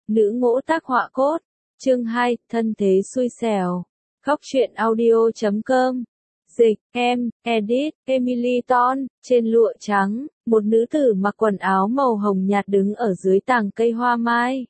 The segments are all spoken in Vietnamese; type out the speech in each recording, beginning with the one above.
Nữ ngỗ tác họa cốt. Chương 2, thân thế xui xẻo. Góc truyện audio.com. Dịch, edit, Emily Ton. Trên lụa trắng, một nữ tử mặc quần áo màu hồng nhạt đứng ở dưới tàng cây hoa mai.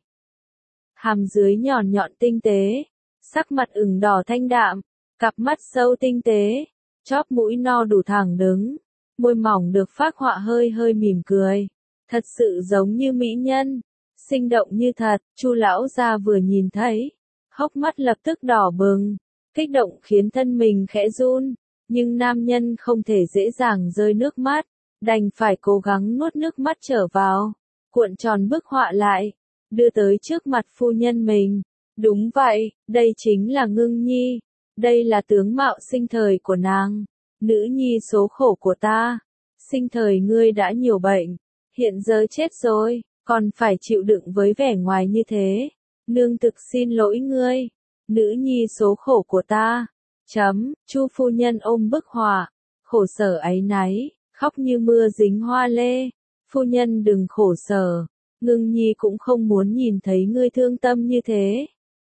Hàm dưới nhọn nhọn tinh tế, sắc mặt ửng đỏ thanh đạm, cặp mắt sâu tinh tế, chóp mũi no đủ thẳng đứng, môi mỏng được phác họa hơi hơi mỉm cười, thật sự giống như mỹ nhân, sinh động như thật. Chu lão gia vừa nhìn thấy, hốc mắt lập tức đỏ bừng, kích động khiến thân mình khẽ run, nhưng nam nhân không thể dễ dàng rơi nước mắt, đành phải cố gắng nuốt nước mắt trở vào, cuộn tròn bức họa lại, đưa tới trước mặt phu nhân mình. Đúng vậy, đây chính là Ngưng Nhi, đây là tướng mạo sinh thời của nàng, nữ nhi số khổ của ta. Sinh thời ngươi đã nhiều bệnh, hiện giờ chết rồi, còn phải chịu đựng với vẻ ngoài như thế. Nương thực xin lỗi ngươi, nữ nhi số khổ của ta. Chu phu nhân ôm bức họa, khổ sở áy náy, khóc như mưa dính hoa lê. Phu nhân đừng khổ sở, Ngưng Nhi cũng không muốn nhìn thấy ngươi thương tâm như thế.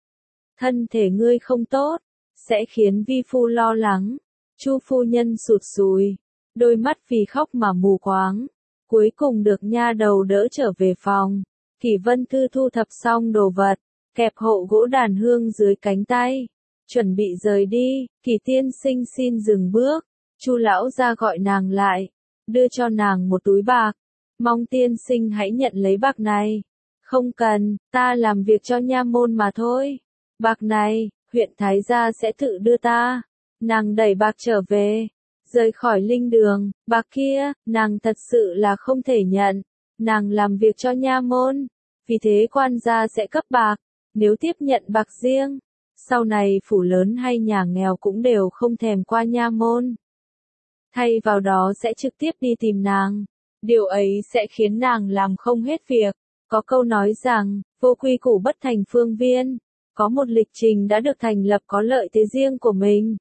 Thân thể ngươi không tốt, sẽ khiến vi phu lo lắng. Chu phu nhân sụt sùi, đôi mắt vì khóc mà mù quáng. Cuối cùng được nha đầu đỡ trở về phòng. Kỷ Vân Thư thu thập xong đồ vật, kẹp hộ gỗ đàn hương dưới cánh tay, chuẩn bị rời đi. Kỷ tiên sinh xin dừng bước. Chu lão gia gọi nàng lại, đưa cho nàng một túi bạc. Mong tiên sinh hãy nhận lấy bạc này. Không cần, ta làm việc cho nha môn mà thôi. Bạc này, huyện Thái gia sẽ tự đưa ta. Nàng đẩy bạc trở về, rời khỏi linh đường. Bạc kia, nàng thật sự là không thể nhận. Nàng làm việc cho nha môn, vì thế quan gia sẽ cấp bạc. Nếu tiếp nhận bạc riêng, sau này phủ lớn hay nhà nghèo cũng đều không thèm qua nha môn. Thay vào đó sẽ trực tiếp đi tìm nàng. Điều ấy sẽ khiến nàng làm không hết việc. Có câu nói rằng, vô quy củ bất thành phương viên. Có một lịch trình đã được thành lập có lợi thế riêng của mình.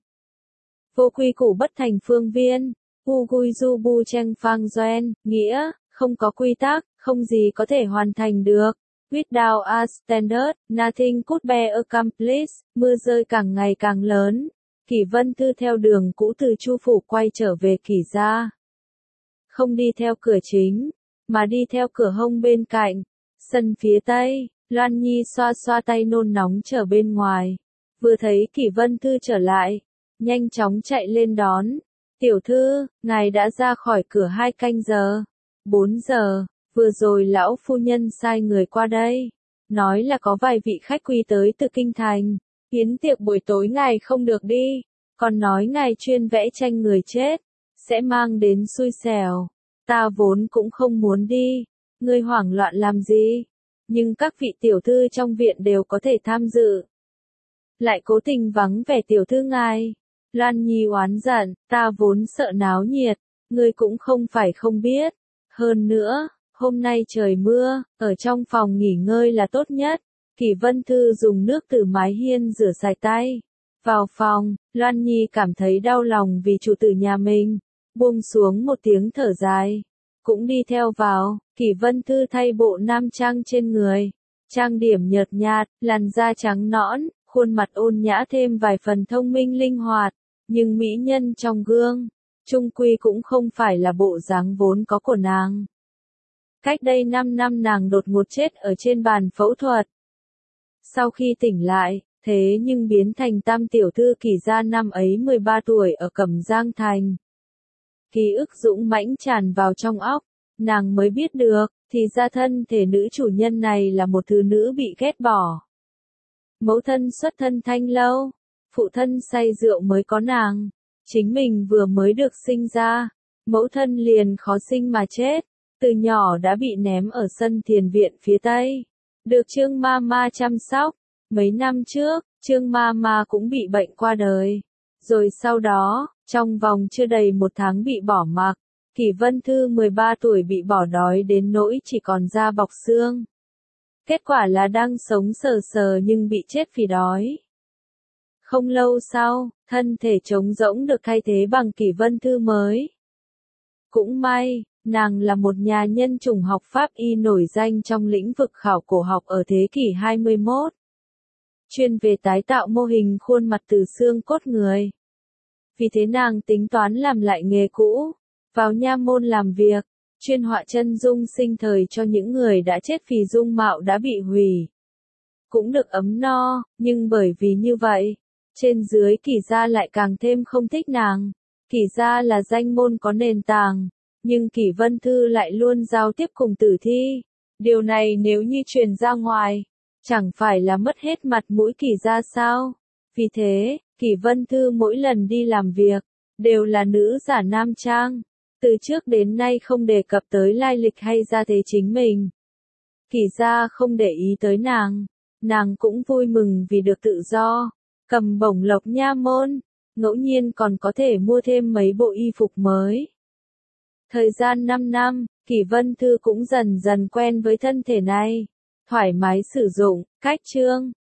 Vô quy củ bất thành phương viên. Wu Gui Du Bu Cheng Phang Doen, nghĩa, không có quy tắc, không gì có thể hoàn thành được. Without a standard, nothing could be accomplished. Mưa rơi càng ngày càng lớn. Kỷ Vân Thư theo đường cũ từ Chu phủ quay trở về Kỷ gia. Không đi theo cửa chính, mà đi theo cửa hông bên cạnh. Sân phía tây, Loan Nhi xoa xoa tay nôn nóng chờ bên ngoài. Vừa thấy Kỷ Vân Thư trở lại, nhanh chóng chạy lên đón. Tiểu thư, ngài đã ra khỏi cửa 2 canh giờ. 4 giờ, vừa rồi lão phu nhân sai người qua đây. Nói là có vài vị khách quý tới từ kinh thành. Yến tiệc buổi tối ngài không được đi. Còn nói ngài chuyên vẽ tranh người chết, sẽ mang đến xui xẻo. Ta vốn cũng không muốn đi. Ngươi hoảng loạn làm gì? Nhưng các vị tiểu thư trong viện đều có thể tham dự. Lại cố tình vắng vẻ tiểu thư ngài. Loan Nhi oán giận, ta vốn sợ náo nhiệt, ngươi cũng không phải không biết. Hơn nữa, hôm nay trời mưa, ở trong phòng nghỉ ngơi là tốt nhất. Kỷ Vân Thư dùng nước từ mái hiên rửa sạch tay. Vào phòng, Loan Nhi cảm thấy đau lòng vì chủ tử nhà mình. Buông xuống một tiếng thở dài. Cũng đi theo vào. Kỷ Vân Thư thay bộ nam trang trên người. Trang điểm nhợt nhạt, làn da trắng nõn, khuôn mặt ôn nhã thêm vài phần thông minh linh hoạt. Nhưng mỹ nhân trong gương, chung quy cũng không phải là bộ dáng vốn có của nàng. Cách đây 5 năm nàng đột ngột chết ở trên bàn phẫu thuật. Sau khi tỉnh lại, thế nhưng biến thành tam tiểu thư Kỷ gia năm ấy 13 tuổi ở Cẩm Giang Thành. Ký ức dũng mãnh tràn vào trong óc, nàng mới biết được, thì ra thân thể nữ chủ nhân này là một thứ nữ bị ghét bỏ. Mẫu thân xuất thân thanh lâu, phụ thân say rượu mới có nàng, chính mình vừa mới được sinh ra, mẫu thân liền khó sinh mà chết, từ nhỏ đã bị ném ở sân thiền viện phía Tây, được Trương Mama chăm sóc. Mấy năm trước, Trương Mama cũng bị bệnh qua đời, rồi sau đó, trong vòng chưa đầy 1 tháng bị bỏ mặc. Kỷ Vân Thư 13 tuổi bị bỏ đói đến nỗi chỉ còn da bọc xương. Kết quả là đang sống sờ sờ nhưng bị chết vì đói. Không lâu sau, thân thể trống rỗng được thay thế bằng Kỷ Vân Thư mới. Cũng may, Nàng là một nhà nhân chủng học Pháp y nổi danh trong lĩnh vực khảo cổ học ở thế kỷ 21. Chuyên về tái tạo mô hình khuôn mặt từ xương cốt người. Vì thế nàng tính toán làm lại nghề cũ, vào nha môn làm việc, chuyên họa chân dung sinh thời cho những người đã chết vì dung mạo đã bị hủy. Cũng được ấm no, nhưng bởi vì như vậy, trên dưới Kỷ gia lại càng thêm không thích nàng. Kỷ gia là danh môn có nền tảng, nhưng Kỷ Vân Thư lại luôn giao tiếp cùng tử thi. Điều này nếu như truyền ra ngoài, chẳng phải là mất hết mặt mũi Kỷ gia sao? Vì thế, Kỷ Vân Thư mỗi lần đi làm việc, đều là nữ giả nam trang. Từ trước đến nay không đề cập tới lai lịch hay gia thế chính mình. Kỷ gia không để ý tới nàng cũng vui mừng vì được tự do, cầm bổng lộc nha môn, ngẫu nhiên còn có thể mua thêm mấy bộ y phục mới. Thời gian 5 năm, Kỷ Vân Thư cũng dần dần quen với thân thể này, thoải mái sử dụng, cách trương,